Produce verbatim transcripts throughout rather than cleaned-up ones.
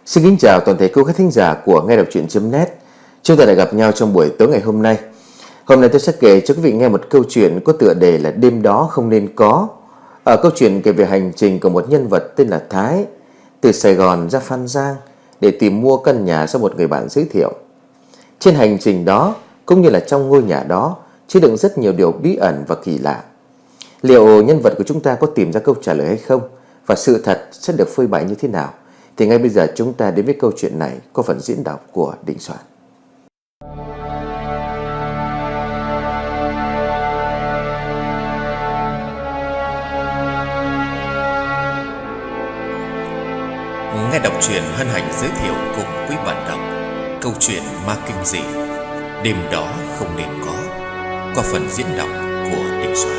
Xin kính chào toàn thể quý khán thính giả của nghe đọc truyện.net. Chúng ta đã gặp nhau trong buổi tối ngày hôm nay. Hôm nay tôi sẽ kể cho quý vị nghe một câu chuyện có tựa đề là Đêm Đó Không Nên Có. Ở câu chuyện kể về hành trình của một nhân vật tên là Thái, từ Sài Gòn ra Phan Giang để tìm mua căn nhà do một người bạn giới thiệu. Trên hành trình đó, cũng như là trong ngôi nhà đó, chứa đựng rất nhiều điều bí ẩn và kỳ lạ. Liệu nhân vật của chúng ta có tìm ra câu trả lời hay không? Và sự thật sẽ được phơi bày như thế nào? Thì ngay bây giờ chúng ta đến với câu chuyện này qua phần diễn đọc của Đình Soạn. Nghe đọc truyện hân hạnh giới thiệu cùng quý bạn đọc câu chuyện ma kinh dị Đêm Đó Không Nên Có qua phần diễn đọc của Đình Soạn.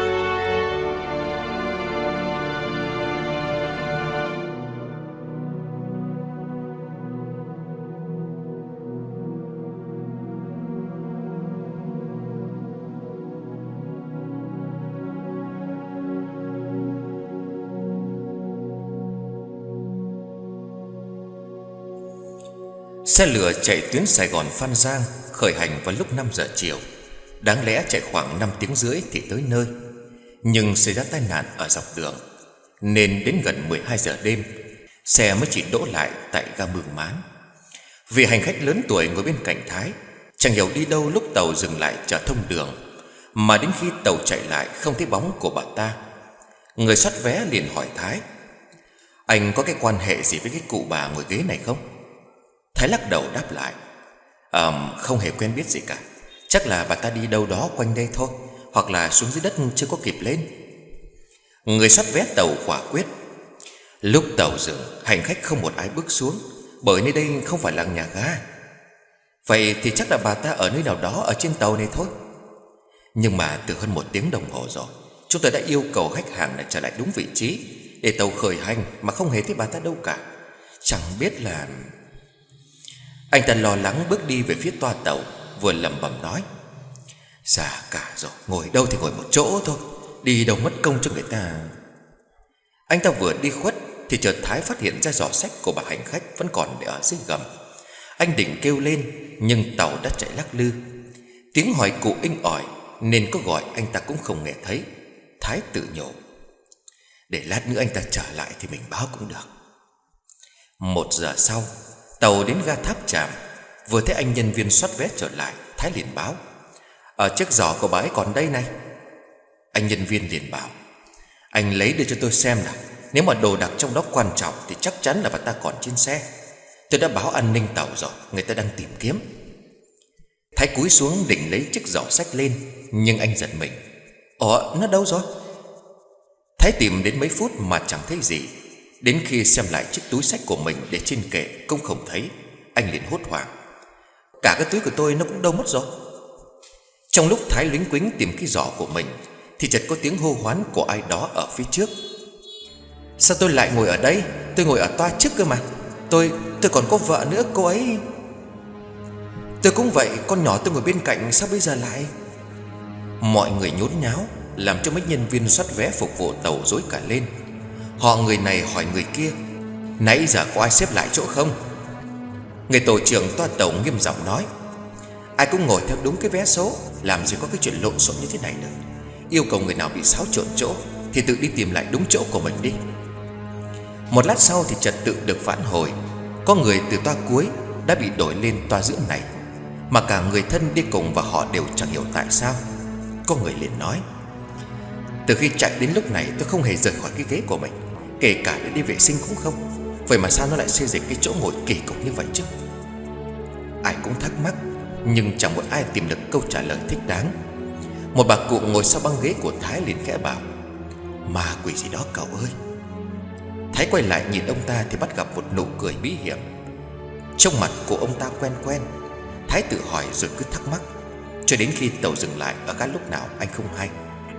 Xe lửa chạy tuyến Sài Gòn Phan Giang khởi hành vào lúc năm giờ chiều. Đáng lẽ chạy khoảng năm tiếng rưỡi thì tới nơi, nhưng xảy ra tai nạn ở dọc đường, nên đến gần mười hai giờ đêm xe mới chỉ đỗ lại tại ga Mường Mán. Vì hành khách lớn tuổi ngồi bên cạnh Thái chẳng hiểu đi đâu lúc tàu dừng lại chờ thông đường, mà đến khi tàu chạy lại không thấy bóng của bà ta. Người soát vé liền hỏi Thái: "Anh có cái quan hệ gì với cái cụ bà ngồi ghế này không?" Thái lắc đầu đáp lại: à, "Không hề quen biết gì cả. Chắc là bà ta đi đâu đó quanh đây thôi, hoặc là xuống dưới đất chưa có kịp lên." Người soát vé tàu quả quyết: "Lúc tàu dừng, hành khách không một ai bước xuống, bởi nơi đây không phải là nhà ga. Vậy thì chắc là bà ta ở nơi nào đó ở trên tàu này thôi. Nhưng mà từ hơn một tiếng đồng hồ rồi, chúng tôi đã yêu cầu khách hàng là trở lại đúng vị trí để tàu khởi hành mà không hề thấy bà ta đâu cả. Chẳng biết là..." Anh ta lo lắng bước đi về phía toa tàu, vừa lẩm bẩm nói: "Già cả rồi, ngồi đâu thì ngồi một chỗ thôi, đi đâu mất công cho người ta." Anh ta vừa đi khuất thì chợt Thái phát hiện ra giỏ sách của bà hành khách vẫn còn để ở dưới gầm. Anh định kêu lên, nhưng tàu đã chạy lắc lư. Tiếng hỏi cụ inh ỏi, nên có gọi anh ta cũng không nghe thấy. Thái tự nhủ: "Để lát nữa anh ta trở lại thì mình báo cũng được." Một giờ sau, tàu đến ga Tháp Chàm. Vừa thấy anh nhân viên soát vé trở lại, Thái liền báo: "Ở chiếc giỏ của bà ấy còn đây này." Anh nhân viên liền bảo: "Anh lấy đưa cho tôi xem nào. Nếu mà đồ đạc trong đó quan trọng thì chắc chắn là bà ta còn trên xe. Tôi đã báo an ninh tàu rồi, người ta đang tìm kiếm." Thái cúi xuống định lấy chiếc giỏ sách lên, nhưng anh giật mình: "Ủa, nó đâu rồi?" Thái tìm đến mấy phút mà chẳng thấy gì. Đến khi xem lại chiếc túi sách của mình để trên kệ cũng không thấy. Anh liền hốt hoảng: "Cả cái túi của tôi nó cũng đâu mất rồi." Trong lúc Thái luếnh quính tìm cái giỏ của mình thì chợt có tiếng hô hoán của ai đó ở phía trước: "Sao tôi lại ngồi ở đây? Tôi ngồi ở toa trước cơ mà. Tôi, tôi còn có vợ nữa cô ấy." "Tôi cũng vậy, con nhỏ tôi ngồi bên cạnh sao bây giờ lại..." Mọi người nhốn nháo, làm cho mấy nhân viên soát vé phục vụ tàu rối cả lên. Họ người này hỏi người kia: "Nãy giờ có ai xếp lại chỗ không?" Người tổ trưởng toa tàu nghiêm giọng nói: "Ai cũng ngồi theo đúng cái vé số, làm gì có cái chuyện lộn xộn như thế này được. Yêu cầu người nào bị xáo trộn chỗ thì tự đi tìm lại đúng chỗ của mình đi." Một lát sau thì trật tự được vãn hồi. Có người từ toa cuối đã bị đổi lên toa giữa này, mà cả người thân đi cùng và họ đều chẳng hiểu tại sao. Có người liền nói: "Từ khi chạy đến lúc này tôi không hề rời khỏi cái ghế của mình, kể cả để đi vệ sinh cũng không. Vậy mà sao nó lại xê dịch cái chỗ ngồi kỳ cục như vậy chứ?" Ai cũng thắc mắc, nhưng chẳng một ai tìm được câu trả lời thích đáng. Một bà cụ ngồi sau băng ghế của Thái liền khẽ bảo: "Ma quỷ gì đó cậu ơi." Thái quay lại nhìn ông ta thì bắt gặp một nụ cười bí hiểm. Trong mặt của ông ta quen quen. Thái tự hỏi rồi cứ thắc mắc, cho đến khi tàu dừng lại ở ga lúc nào anh không hay.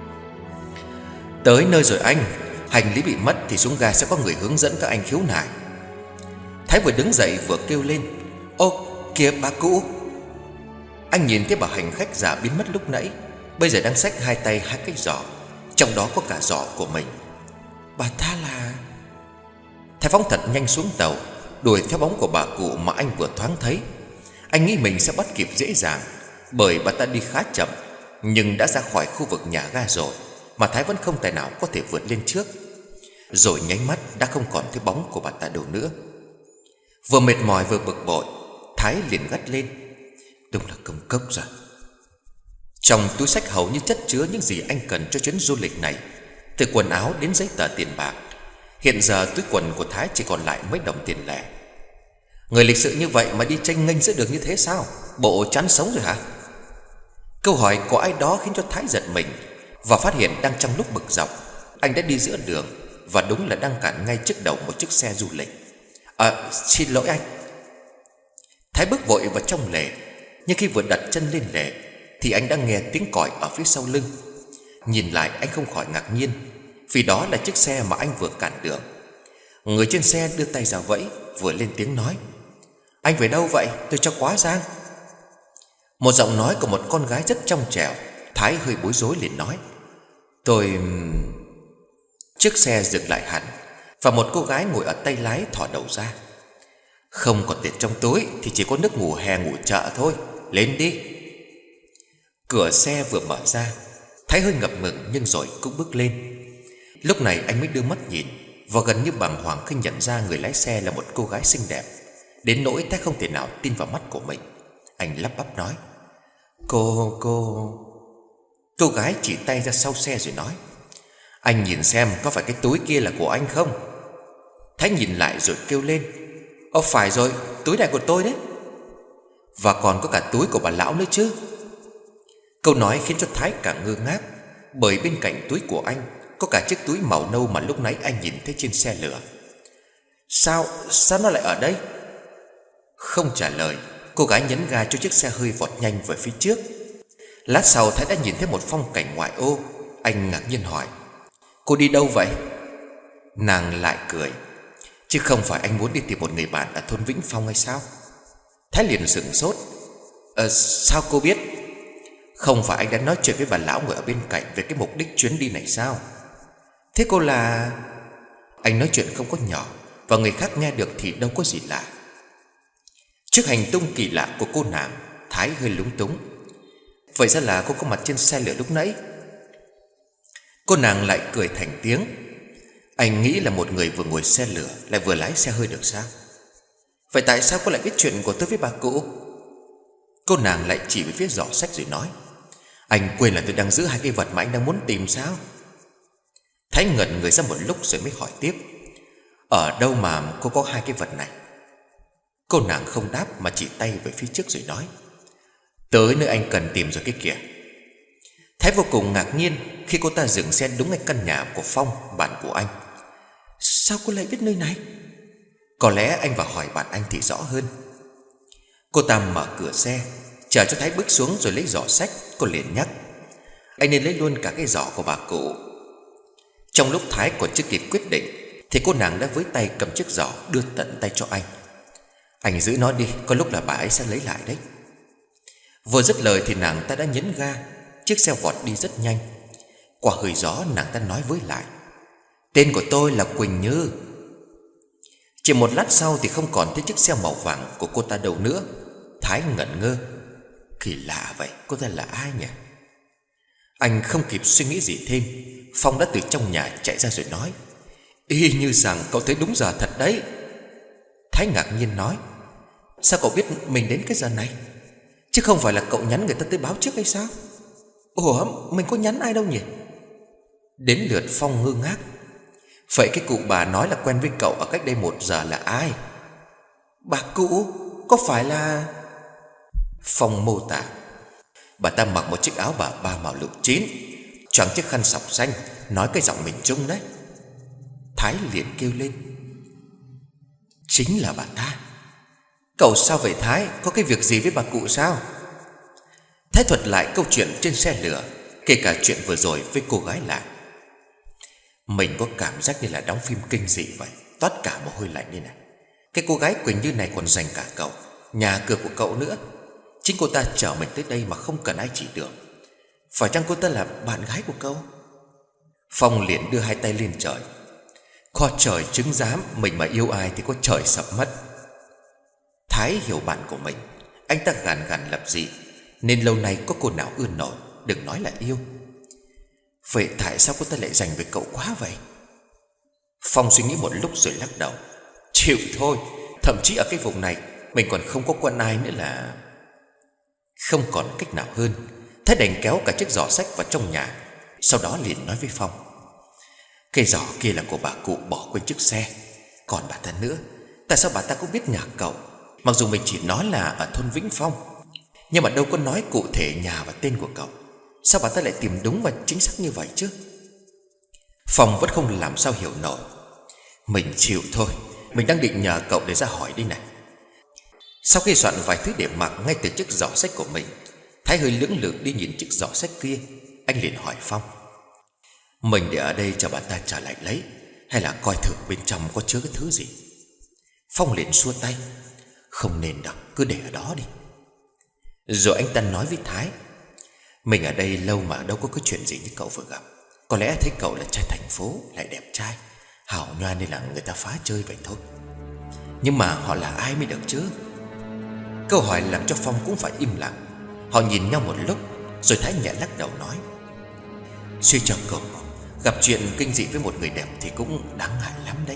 "Tới nơi rồi anh, hành lý bị mất thì xuống ga sẽ có người hướng dẫn các anh khiếu nại." Thái vừa đứng dậy vừa kêu lên: "Ô kìa bà cụ." Anh nhìn thấy bà hành khách già biến mất lúc nãy, bây giờ đang xách hai tay hai cái giỏ, trong đó có cả giỏ của mình. Bà ta là... Thái phóng thật nhanh xuống tàu. đuổi theo bóng của bà cụ mà anh vừa thoáng thấy. Anh nghĩ mình sẽ bắt kịp dễ dàng, bởi bà ta đi khá chậm, nhưng đã ra khỏi khu vực nhà ga rồi mà Thái vẫn không tài nào có thể vượt lên trước. Rồi nháy mắt đã không còn thấy bóng của bà ta đâu nữa. Vừa mệt mỏi vừa bực bội, Thái liền gắt lên: đúng là công cốc rồi. Trong túi xách hầu như chất chứa những gì anh cần cho chuyến du lịch này, từ quần áo đến giấy tờ tiền bạc. Hiện giờ túi quần của Thái chỉ còn lại mấy đồng tiền lẻ. Người lịch sự như vậy mà đi tranh nghênh giữa đường như thế sao? Bộ chán sống rồi hả? Câu hỏi của ai đó khiến cho Thái giật mình, và phát hiện đang trong lúc bực dọc, anh đã đi giữa đường, và đúng là đang cản ngay trước đầu một chiếc xe du lịch. À, xin lỗi anh. Thái bước vội vào trong lề, nhưng khi vừa đặt chân lên lề thì anh đã nghe tiếng còi ở phía sau lưng. Nhìn lại anh không khỏi ngạc nhiên, vì đó là chiếc xe mà anh vừa cản đường. Người trên xe đưa tay ra vẫy, vừa lên tiếng nói: anh về đâu vậy? Tôi cho quá giang. Một giọng nói của một con gái rất trong trẻo. Thái hơi bối rối liền nói: Tôi... Chiếc xe dừng lại hẳn, và một cô gái ngồi ở tay lái thò đầu ra. Không còn tiền trong túi thì chỉ có nước ngủ hè ngủ chợ thôi, lên đi. Cửa xe vừa mở ra, Thái hơi ngập ngừng nhưng rồi cũng bước lên. Lúc này anh mới đưa mắt nhìn, và gần như bàng hoàng khi nhận ra người lái xe là một cô gái xinh đẹp, đến nỗi Thái không thể nào tin vào mắt của mình. Anh lắp bắp nói: Cô... cô... Cô gái chỉ tay ra sau xe rồi nói: anh nhìn xem có phải cái túi kia là của anh không? Thái nhìn lại rồi kêu lên: Ồ phải rồi, túi này của tôi đấy. Và còn có cả túi của bà lão nữa chứ. Câu nói khiến cho Thái càng ngơ ngác, bởi bên cạnh túi của anh có cả chiếc túi màu nâu mà lúc nãy anh nhìn thấy trên xe lửa. Sao, sao nó lại ở đây? Không trả lời, cô gái nhấn ga cho chiếc xe hơi vọt nhanh về phía trước. Lát sau Thái đã nhìn thấy một phong cảnh ngoại ô. Anh ngạc nhiên hỏi: Cô đi đâu vậy? Nàng lại cười: Chứ không phải anh muốn đi tìm một người bạn ở thôn Vĩnh Phong hay sao? Thái liền sửng sốt: Ờ sao cô biết? Không phải anh đã nói chuyện với bà lão ngồi ở bên cạnh về cái mục đích chuyến đi này sao? Thế cô là... Anh nói chuyện không có nhỏ, và người khác nghe được thì đâu có gì lạ. Trước hành tung kỳ lạ của cô nàng, Thái hơi lúng túng. Vậy ra là cô có mặt trên xe lửa lúc nãy. Cô nàng lại cười thành tiếng: Anh nghĩ là một người vừa ngồi xe lửa lại vừa lái xe hơi được sao? Vậy tại sao cô lại biết chuyện của tôi với bà cụ? Cô nàng lại chỉ về phía giỏ sách rồi nói: Anh quên là tôi đang giữ hai cái vật mà anh đang muốn tìm sao? Thái ngẩn người ra một lúc rồi mới hỏi tiếp: Ở đâu mà cô có hai cái vật này? Cô nàng không đáp mà chỉ tay về phía trước rồi nói: Tới nơi anh cần tìm rồi cái kìa. Thái vô cùng ngạc nhiên khi cô ta dừng xe đúng ngay căn nhà của Phong, bạn của anh. Sao cô lại biết nơi này? Có lẽ anh vào hỏi bạn anh thì rõ hơn. Cô ta mở cửa xe, chờ cho Thái bước xuống rồi lấy giỏ sách. Cô liền nhắc: Anh nên lấy luôn cả cái giỏ của bà cụ. Trong lúc Thái còn chưa kịp quyết định thì cô nàng đã với tay cầm chiếc giỏ đưa tận tay cho anh. Anh giữ nó đi, có lúc là bà ấy sẽ lấy lại đấy. Vừa dứt lời thì nàng ta đã nhấn ga. Chiếc xe vọt đi rất nhanh. Qua hơi gió nàng ta nói với lại: Tên của tôi là Quỳnh Như. Chỉ một lát sau thì không còn thấy chiếc xe màu vàng của cô ta đâu nữa. Thái ngẩn ngơ: Kỳ lạ vậy, cô ta là ai nhỉ? Anh không kịp suy nghĩ gì thêm, Phong đã từ trong nhà chạy ra rồi nói: Y như rằng cậu tới đúng giờ thật đấy. Thái ngạc nhiên nói: Sao cậu biết mình đến cái giờ này? Chứ không phải là cậu nhắn người ta tới báo trước hay sao? Ủa mình có nhắn ai đâu nhỉ? Đến lượt Phong ngơ ngác: Vậy cái cụ bà nói là quen với cậu ở cách đây một giờ là ai? Bà cụ? Có phải là... Phong mô tả: Bà ta mặc một chiếc áo bà ba màu lục chín, choàng chiếc khăn sọc xanh, nói cái giọng miền Trung đấy. Thái liền kêu lên: Chính là bà ta. Cậu sao vậy Thái? Có cái việc gì với bà cụ sao? Thái thuật lại câu chuyện trên xe lửa, kể cả chuyện vừa rồi với cô gái lạ. Mình có cảm giác như là đóng phim kinh dị vậy, toát cả mồ hôi lạnh đi này. Cái cô gái Quỳnh Như này còn giành cả cậu, nhà cửa của cậu nữa. Chính cô ta chở mình tới đây mà không cần ai chỉ đường. Phải chăng cô ta là bạn gái của cậu? Phong liền đưa hai tay lên trời: Có trời chứng giám, mình mà yêu ai thì có trời sập mất. Thái hiểu bạn của mình. Anh ta gàn gàn lập dị, nên lâu nay có cô nào ưa nổi, đừng nói là yêu. Vậy tại sao cô ta lại dành với cậu quá vậy? Phong suy nghĩ một lúc rồi lắc đầu. Chịu thôi, thậm chí ở cái vùng này mình còn không có quen ai nữa là... Không còn cách nào hơn, Thái đành kéo cả chiếc giỏ sách vào trong nhà. Sau đó liền nói với Phong: Cây giỏ kia là của bà cụ bỏ quên chiếc xe. Còn bà ta nữa, tại sao bà ta cũng biết nhà cậu? Mặc dù mình chỉ nói là ở thôn Vĩnh Phong, nhưng mà đâu có nói cụ thể nhà và tên của cậu. Sao bà ta lại tìm đúng và chính xác như vậy chứ? Phong vẫn không làm sao hiểu nổi. Mình chịu thôi, mình đang định nhờ cậu để ra hỏi đi này. Sau khi soạn vài thứ để mặc ngay từ chiếc giỏ sách của mình, Thái hơi lưỡng lự đi nhìn chiếc giỏ sách kia. Anh liền hỏi Phong: Mình để ở đây cho bà ta trả lại lấy, hay là coi thử bên trong có chứa cái thứ gì? Phong liền xua tay: Không nên đâu, cứ để ở đó đi. Rồi anh ta nói với Thái: Mình ở đây lâu mà đâu có cái chuyện gì như cậu vừa gặp. Có lẽ thấy cậu là trai thành phố, lại đẹp trai, hào nhoa nên là người ta phá chơi vậy thôi. Nhưng mà họ là ai mới được chứ? Câu hỏi làm cho Phong cũng phải im lặng. Họ nhìn nhau một lúc, rồi Thái nhẹ lắc đầu nói: Suy cho cùng, gặp chuyện kinh dị với một người đẹp thì cũng đáng ngại lắm đấy.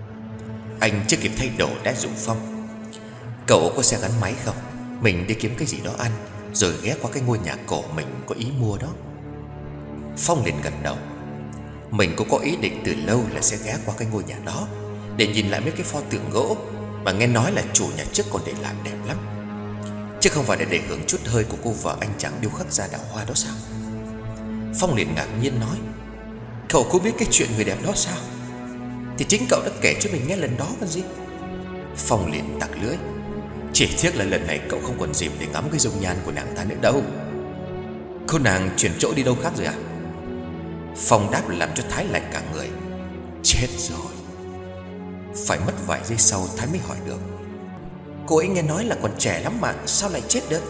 Anh chưa kịp thay đồ đã rủ Phong: Cậu có xe gắn máy không? Mình đi kiếm cái gì đó ăn, rồi ghé qua cái ngôi nhà cổ mình có ý mua đó. Phong liền gật đầu. Mình cũng có ý định từ lâu là sẽ ghé qua cái ngôi nhà đó để nhìn lại mấy cái pho tượng gỗ mà nghe nói là chủ nhà trước còn để lại đẹp lắm, chứ không phải để để hưởng chút hơi của cô vợ anh chàng điêu khắc ra đào hoa đó sao? Phong liền ngạc nhiên nói: Cậu có biết cái chuyện người đẹp đó sao? Thì chính cậu đã kể cho mình nghe lần đó còn gì. Phong liền tặc lưỡi: Chỉ tiếc là lần này cậu không còn dịp để ngắm cái dung nhan của nàng ta nữa đâu. Cô nàng chuyển chỗ đi đâu khác rồi à? Phong đáp làm cho Thái lạnh cả người. Chết rồi. Phải mất vài giây sau Thái mới hỏi được: Cô ấy nghe nói là còn trẻ lắm mà, sao lại chết được?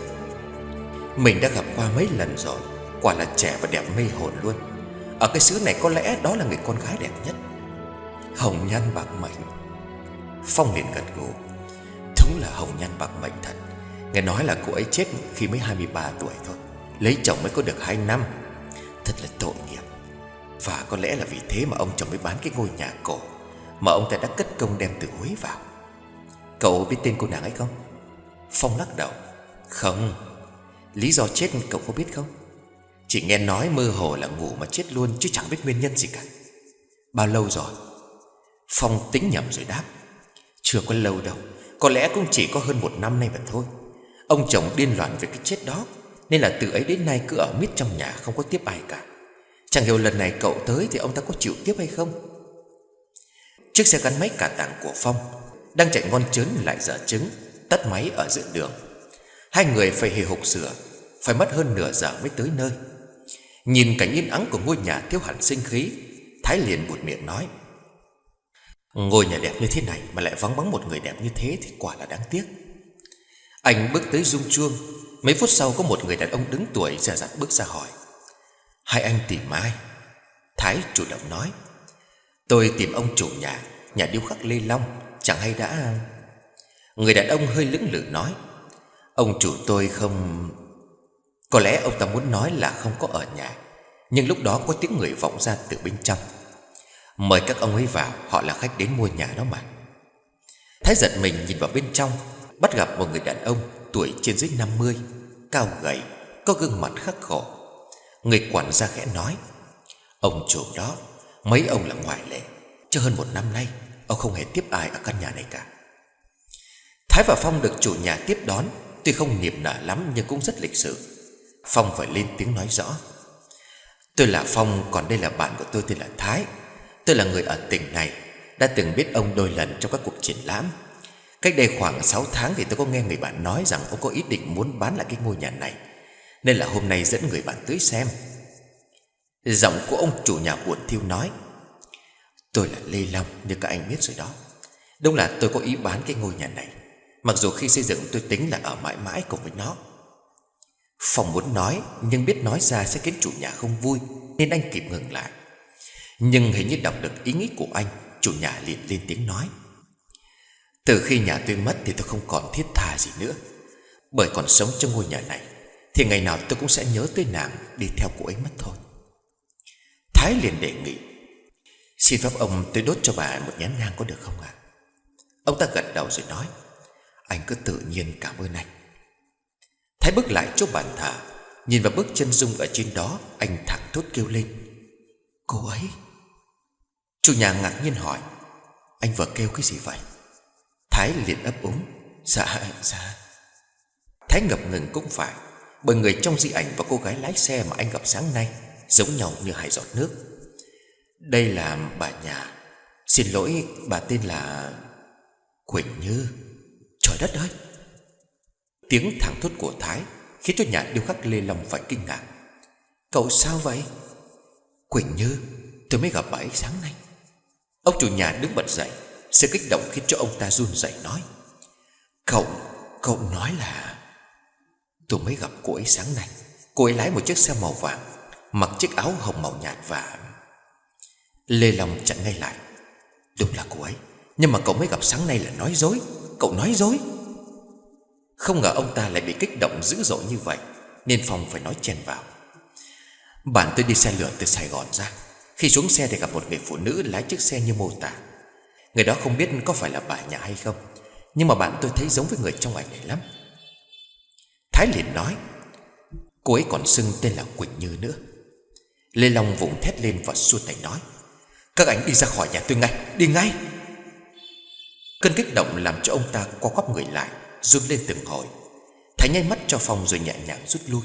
Mình đã gặp qua mấy lần rồi, quả là trẻ và đẹp mê hồn luôn. Ở cái xứ này có lẽ đó là người con gái đẹp nhất, hồng nhan bạc mệnh. Phong liền gật gù. Đúng là hồng nhan bạc mệnh thật. Nghe nói là cô ấy chết khi mới hai mươi ba tuổi thôi, lấy chồng mới có được hai năm. Thật là tội nghiệp. Và có lẽ là vì thế mà ông chồng mới bán cái ngôi nhà cổ mà ông ta đã cất công đem từ Huế vào. Cậu biết tên cô nàng ấy không? Phong lắc đầu. Không. Lý do chết cậu có biết không? Chỉ nghe nói mơ hồ là ngủ mà chết luôn, chứ chẳng biết nguyên nhân gì cả. Bao lâu rồi? Phong tính nhầm rồi đáp: Chưa có lâu đâu, có lẽ cũng chỉ có hơn một năm nay mà thôi. Ông chồng điên loạn về cái chết đó, nên là từ ấy đến nay cứ ở miết trong nhà, không có tiếp ai cả. Chẳng hiểu lần này cậu tới thì ông ta có chịu tiếp hay không. Chiếc xe gắn máy cả tàng của Phong đang chạy ngon chớn lại dở trứng, tắt máy ở giữa đường. Hai người phải hì hục sửa, phải mất hơn nửa giờ mới tới nơi. Nhìn cảnh yên ắng của ngôi nhà thiếu hẳn sinh khí, Thái liền buột miệng nói: Ngôi nhà đẹp như thế này mà lại vắng bóng một người đẹp như thế thì quả là đáng tiếc. Anh bước tới rung chuông. Mấy phút sau có một người đàn ông đứng tuổi dè dặt bước ra hỏi: Hai anh tìm ai? Thái chủ động nói: Tôi tìm ông chủ nhà, nhà điêu khắc Lê Long, chẳng hay đã... Người đàn ông hơi lưỡng lự nói: Ông chủ tôi không... Có lẽ ông ta muốn nói là không có ở nhà, nhưng lúc đó có tiếng người vọng ra từ bên trong: Mời các ông ấy vào, họ là khách đến mua nhà đó mà. Thái giật mình nhìn vào bên trong, bắt gặp một người đàn ông tuổi trên dưới năm mươi, cao gầy, có gương mặt khắc khổ. Người quản gia khẽ nói: Ông chủ đó, mấy ông là ngoại lệ, chứ hơn một năm nay ông không hề tiếp ai ở căn nhà này cả. Thái và Phong được chủ nhà tiếp đón, tuy không niềm nở lắm nhưng cũng rất lịch sự. Phong phải lên tiếng nói rõ: Tôi là Phong, còn đây là bạn của tôi tên là Thái. Tôi là người ở tỉnh này, đã từng biết ông đôi lần trong các cuộc triển lãm. Cách đây khoảng sáu tháng thì tôi có nghe người bạn nói rằng ông có ý định muốn bán lại cái ngôi nhà này, nên là hôm nay dẫn người bạn tới xem. Giọng của ông chủ nhà buồn thiu nói: Tôi là Lê Long, như các anh biết rồi đó. Đúng là tôi có ý bán cái ngôi nhà này, mặc dù khi xây dựng tôi tính là ở mãi mãi cùng với nó. Phong muốn nói, nhưng biết nói ra sẽ khiến chủ nhà không vui, nên anh kịp ngừng lại. Nhưng hình như đọc được ý nghĩ của anh, chủ nhà liền lên tiếng nói: Từ khi nhà tôi mất thì tôi không còn thiết tha gì nữa. Bởi còn sống trong ngôi nhà này thì ngày nào tôi cũng sẽ nhớ tới nàng, đi theo cô ấy mất thôi. Thái liền đề nghị: Xin phép ông tôi đốt cho bà một nén nhang có được không ạ? Ông ta gật đầu rồi nói: Anh cứ tự nhiên, cảm ơn anh. Thái bước lại chỗ bàn thờ, nhìn vào bức chân dung ở trên đó. Anh thẳng thốt kêu lên: Cô ấy! Chủ nhà ngạc nhiên hỏi: Anh vừa kêu cái gì vậy? Thái liền ấp úng: Dạ, dạ. Thái ngập ngừng cũng phải, bởi người trong di ảnh và cô gái lái xe mà anh gặp sáng nay giống nhau như hai giọt nước. Đây là bà nhà. Xin lỗi, bà tên là Quỳnh Như. Trời đất ơi! Tiếng thẳng thốt của Thái khiến cho nhà điêu khắc Lê Long phải kinh ngạc. Cậu sao vậy? Quỳnh Như, tôi mới gặp bà ấy sáng nay. Ông chủ nhà đứng bật dậy, sự kích động khiến cho ông ta run rẩy nói: Cậu, cậu nói là... Tôi mới gặp cô ấy sáng nay. Cô ấy lái một chiếc xe màu vàng, mặc chiếc áo hồng màu nhạt và... Lê Long chặn ngay lại: Đúng là cô ấy, nhưng mà cậu mới gặp sáng nay là nói dối. Cậu nói dối. Không ngờ ông ta lại bị kích động dữ dội như vậy, nên Phong phải nói chen vào: Bạn tôi đi xe lửa từ Sài Gòn ra. Khi xuống xe thì gặp một người phụ nữ lái chiếc xe như mô tả. Người đó không biết có phải là bà nhà hay không, nhưng mà bạn tôi thấy giống với người trong ảnh này lắm. Thái liền nói: Cô ấy còn xưng tên là Quỳnh Như nữa. Lê Long vùng thét lên và xua tay nói: Các anh đi ra khỏi nhà tôi ngay, đi ngay. Cơn kích động làm cho ông ta co quắp người lại, run lên từng hồi. Thái nháy mắt cho Phong rồi nhẹ nhàng rút lui.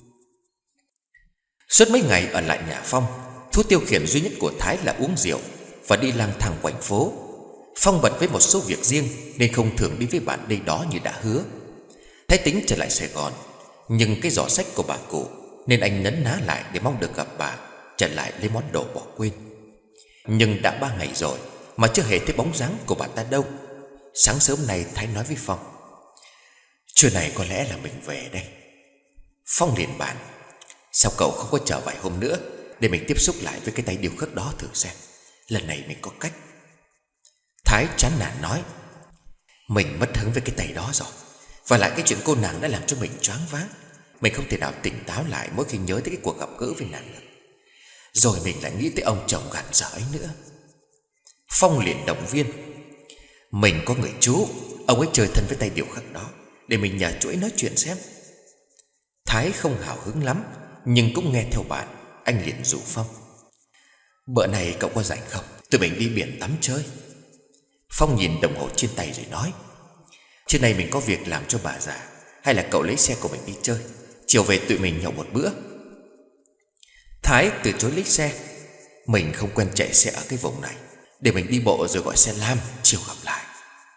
Suốt mấy ngày ở lại nhà Phong, thú tiêu khiển duy nhất của Thái là uống rượu và đi lang thang quanh phố. Phong bận với một số việc riêng nên không thường đi với bạn đây đó như đã hứa. Thái tính trở lại Sài Gòn, nhưng cái giỏ sách của bà cụ nên anh nấn ná lại để mong được gặp bà, trả lại lấy món đồ bỏ quên. Nhưng đã ba ngày rồi mà chưa hề thấy bóng dáng của bà ta đâu. Sáng sớm nay Thái nói với Phong: Trưa này có lẽ là mình về đây. Phong liền bàn: Sao cậu không có chờ vài hôm nữa để mình tiếp xúc lại với cái tay điêu khắc đó thử xem. Lần này mình có cách. Thái chán nản nói: Mình mất hứng với cái tay đó rồi. Và lại cái chuyện cô nàng đã làm cho mình choáng váng. Mình không thể nào tỉnh táo lại mỗi khi nhớ tới cái cuộc gặp gỡ với nàng được. Rồi mình lại nghĩ tới ông chồng gàn dở ấy nữa. Phong liền động viên: Mình có người chú, ông ấy chơi thân với tay điêu khắc đó, để mình nhờ chú ấy nói chuyện xem. Thái không hào hứng lắm, nhưng cũng nghe theo bạn. Anh liền rủ Phong: Bữa này cậu có rảnh không? Tụi mình đi biển tắm chơi. Phong nhìn đồng hồ trên tay rồi nói: Trưa nay mình có việc làm cho bà già. Hay là cậu lấy xe của mình đi chơi, chiều về tụi mình nhậu một bữa. Thái từ chối lấy xe: Mình không quen chạy xe ở cái vùng này, để mình đi bộ rồi gọi xe lam, chiều gặp lại.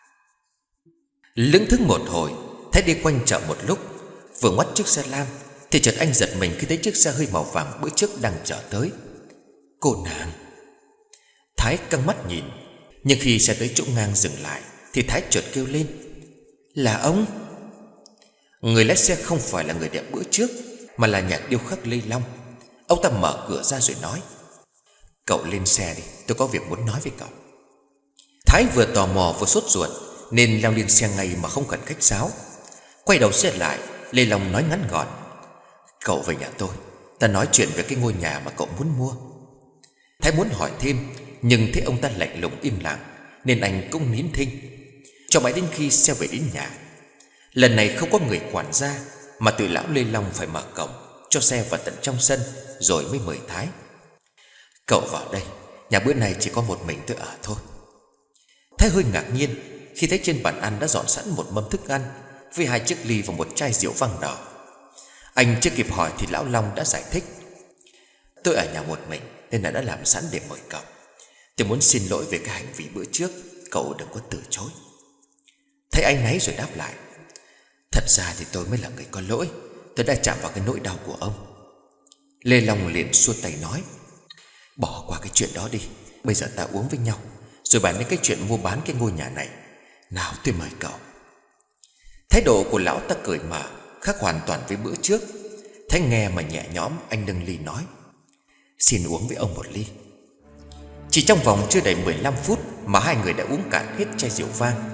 Lững thững một hồi, Thái đi quanh chợ một lúc. Vừa ngoắt chiếc xe lam thì chợt anh giật mình khi thấy chiếc xe hơi màu vàng bữa trước đang chở tới. Cô nàng! Thái căng mắt nhìn, nhưng khi xe tới chỗ ngang dừng lại thì Thái chợt kêu lên: Là ông! Người lái xe không phải là người đẹp bữa trước, mà là nhà điêu khắc Lê Long. Ông ta mở cửa ra rồi nói: Cậu lên xe đi, tôi có việc muốn nói với cậu. Thái vừa tò mò vừa sốt ruột nên leo lên xe ngay mà không cần khách sáo. Quay đầu xe lại, Lê Long nói ngắn gọn: Cậu về nhà tôi, ta nói chuyện về cái ngôi nhà mà cậu muốn mua. Thái muốn hỏi thêm, nhưng thấy ông ta lạnh lùng im lặng nên anh cũng nín thinh, cho mãi đến khi xe về đến nhà. Lần này không có người quản gia, mà tự lão Lê Long phải mở cổng cho xe vào tận trong sân rồi mới mời Thái: Cậu vào đây, nhà bữa này chỉ có một mình tôi ở thôi. Thái hơi ngạc nhiên khi thấy trên bàn ăn đã dọn sẵn một mâm thức ăn với hai chiếc ly và một chai rượu vang đỏ. Anh chưa kịp hỏi thì lão Long đã giải thích: Tôi ở nhà một mình nên là đã làm sẵn để mời cậu. Tôi muốn xin lỗi về cái hành vi bữa trước, cậu đừng có từ chối. Thấy anh náy rồi đáp lại: Thật ra thì tôi mới là người có lỗi, tôi đã chạm vào cái nỗi đau của ông. Lê Long liền xua tay nói: Bỏ qua cái chuyện đó đi, bây giờ ta uống với nhau rồi bàn đến cái chuyện mua bán cái ngôi nhà này. Nào tôi mời cậu. Thái độ của lão ta cởi mở, khác hoàn toàn với bữa trước. Thái nghe mà nhẹ nhõm, anh nâng ly nói: Xin uống với ông một ly. Chỉ trong vòng chưa đầy mười lăm phút mà hai người đã uống cạn hết chai rượu vang.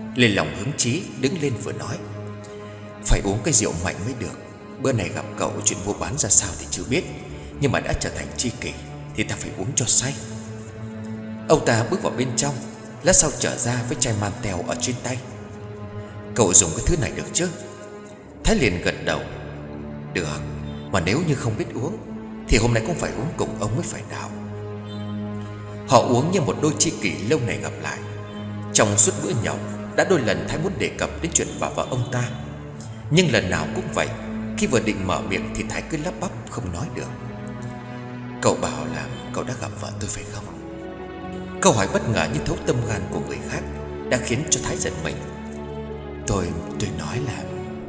lên lòng hứng chí đứng lên vừa nói: Phải uống cái rượu mạnh mới được. Bữa này gặp cậu chuyện mua bán ra sao thì chưa biết, nhưng mà đã trở thành tri kỷ thì ta phải uống cho say. Ông ta bước vào bên trong, lát sau trở ra với chai man tèo ở trên tay. Cậu dùng cái thứ này được chứ? Thái liền gật đầu: Được, mà nếu như không biết uống thì hôm nay cũng phải uống cùng ông mới phải nào. Họ uống như một đôi tri kỷ lâu ngày gặp lại. Trong suốt bữa nhậu đã đôi lần Thái muốn đề cập đến chuyện bà vợ ông ta, nhưng lần nào cũng vậy, khi vừa định mở miệng thì Thái cứ lắp bắp không nói được. Cậu bảo là cậu đã gặp vợ tôi phải không? Câu hỏi bất ngờ như thấu tâm gan của người khác đã khiến cho Thái giật mình. Tôi, tôi nói là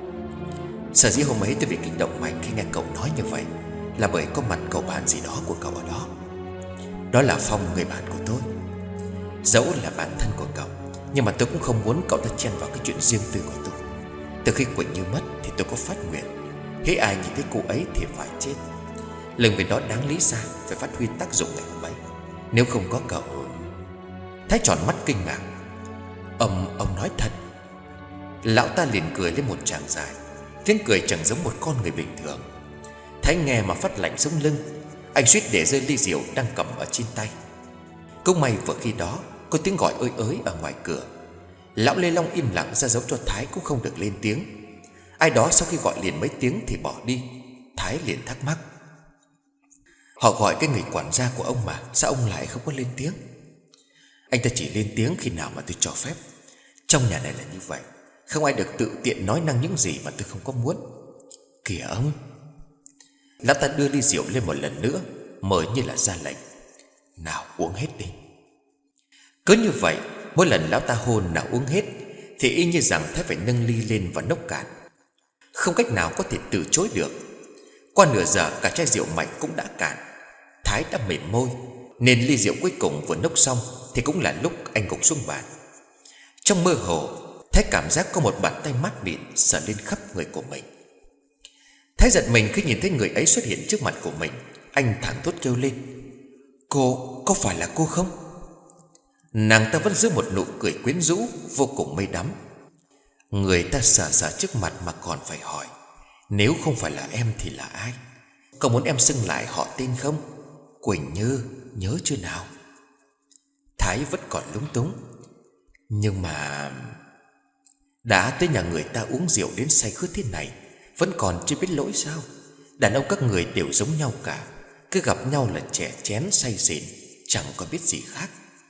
sở dĩ hôm ấy tôi bị kích động mạnh khi nghe cậu nói như vậy là bởi có mặt cậu bạn gì đó của cậu ở đó. Đó là Phong, người bạn của tôi. Dẫu là bạn thân của cậu, nhưng mà tôi cũng không muốn cậu ta chen vào cái chuyện riêng tư của tôi. Từ khi Quỳnh Như mất thì tôi có phát nguyện, hễ ai nhìn thấy cô ấy thì phải chết. Lần về đó đáng lý ra phải phát huy tác dụng ngày hôm ấy. Nếu không có cậu. Thái tròn mắt kinh ngạc. Ông, ông nói thật? Lão ta liền cười lên một tràng dài. Tiếng cười chẳng giống một con người bình thường. Thái nghe mà phát lạnh sống lưng. Anh suýt để rơi ly rượu đang cầm ở trên tay. Cũng may vừa khi đó có tiếng gọi ơi ới ở ngoài cửa. Lão Lê Long im lặng ra dấu cho Thái cũng không được lên tiếng. Ai đó sau khi gọi liền mấy tiếng thì bỏ đi. Thái liền thắc mắc: Họ gọi cái người quản gia của ông mà, sao ông lại không có lên tiếng? Anh ta chỉ lên tiếng khi nào mà tôi cho phép. Trong nhà này là như vậy, không ai được tự tiện nói năng những gì mà tôi không có muốn. Kìa ông. Lão ta đưa ly rượu lên một lần nữa, mời như là ra lệnh: Nào uống hết đi. Cứ như vậy, mỗi lần lão ta hôn nào uống hết thì y như rằng Thái phải nâng ly lên và nốc cạn. Không cách nào có thể từ chối được. Qua nửa giờ cả chai rượu mạnh cũng đã cạn. Thái đã mềm môi, nên ly rượu cuối cùng vừa nốc xong thì cũng là lúc anh gục xuống bàn. Trong mơ hồ, Thái cảm giác có một bàn tay mát mịn sờ lên khắp người của mình. Thái giật mình khi nhìn thấy người ấy xuất hiện trước mặt của mình. Anh thẳng thốt kêu lên: Cô, có phải là cô không? Nàng ta vẫn giữ một nụ cười quyến rũ, vô cùng mê đắm. Người ta sờ sờ trước mặt mà còn phải hỏi: Nếu không phải là em thì là ai? Cậu muốn em xưng lại họ tên không? Quỳnh Như, nhớ chưa nào? Thái vẫn còn lúng túng. Nhưng mà đã tới nhà người ta uống rượu đến say khướt thế này, vẫn còn chưa biết lỗi sao? Đàn ông các người đều giống nhau cả, cứ gặp nhau là chè chén say xỉn, chẳng có biết gì khác.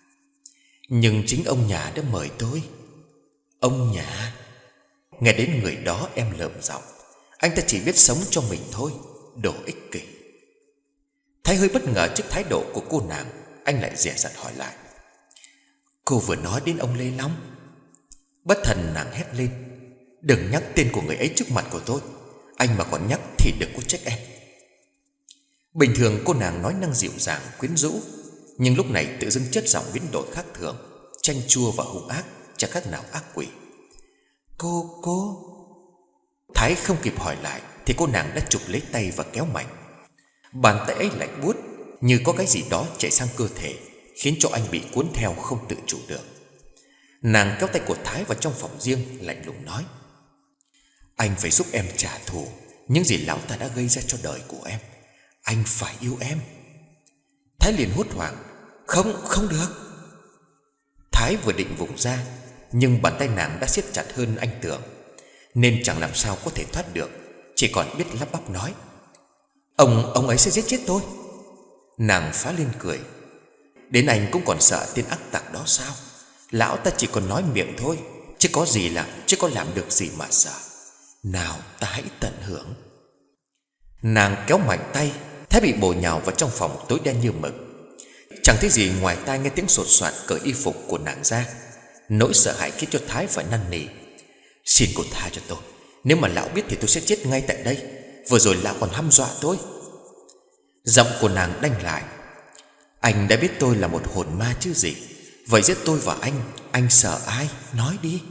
Nhưng chính ông nhà đã mời tôi. Ông nhà? Nghe đến người đó em lợm giọng. Anh ta chỉ biết sống cho mình thôi, đồ ích kỷ. Thái hơi bất ngờ trước thái độ của cô nàng. Anh lại dè dặt hỏi lại: Cô vừa nói đến ông Lê Long? Bất thần nàng hét lên: Đừng nhắc tên của người ấy trước mặt của tôi. Anh mà còn nhắc thì đừng có trách em. Bình thường cô nàng nói năng dịu dàng quyến rũ, nhưng lúc này tự dưng chất giọng biến đổi khác thường, chanh chua và hung ác, chẳng khác nào ác quỷ. Cô, cô... Thái không kịp hỏi lại thì cô nàng đã chụp lấy tay và kéo mạnh. Bàn tay ấy lạnh buốt, như có cái gì đó chạy sang cơ thể, khiến cho anh bị cuốn theo không tự chủ được. Nàng kéo tay của Thái vào trong phòng riêng, lạnh lùng nói: Anh phải giúp em trả thù những gì lão ta đã gây ra cho đời của em. Anh phải yêu em. Thái liền hốt hoảng: Không, không được. Thái vừa định vùng ra, nhưng bàn tay nàng đã siết chặt hơn anh tưởng, nên chẳng làm sao có thể thoát được, chỉ còn biết lắp bắp nói: Ông, ông ấy sẽ giết chết tôi. Nàng phá lên cười: Đến anh cũng còn sợ tên ác tặc đó sao? Lão ta chỉ còn nói miệng thôi, chứ có gì làm, chứ có làm được gì mà sợ. Nào ta hãy tận hưởng. Nàng kéo mạnh tay. Thái bị bổ nhào vào trong phòng tối đen như mực. Chẳng thấy gì ngoài tai nghe tiếng sột soạt cởi y phục của nàng ra. Nỗi sợ hãi khiến cho Thái phải năn nỉ: Xin cô tha cho tôi. Nếu mà lão biết thì tôi sẽ chết ngay tại đây. Vừa rồi lão còn hăm dọa tôi. Giọng của nàng đanh lại: Anh đã biết tôi là một hồn ma chứ gì. Vậy giết tôi và anh, anh sợ ai? Nói đi.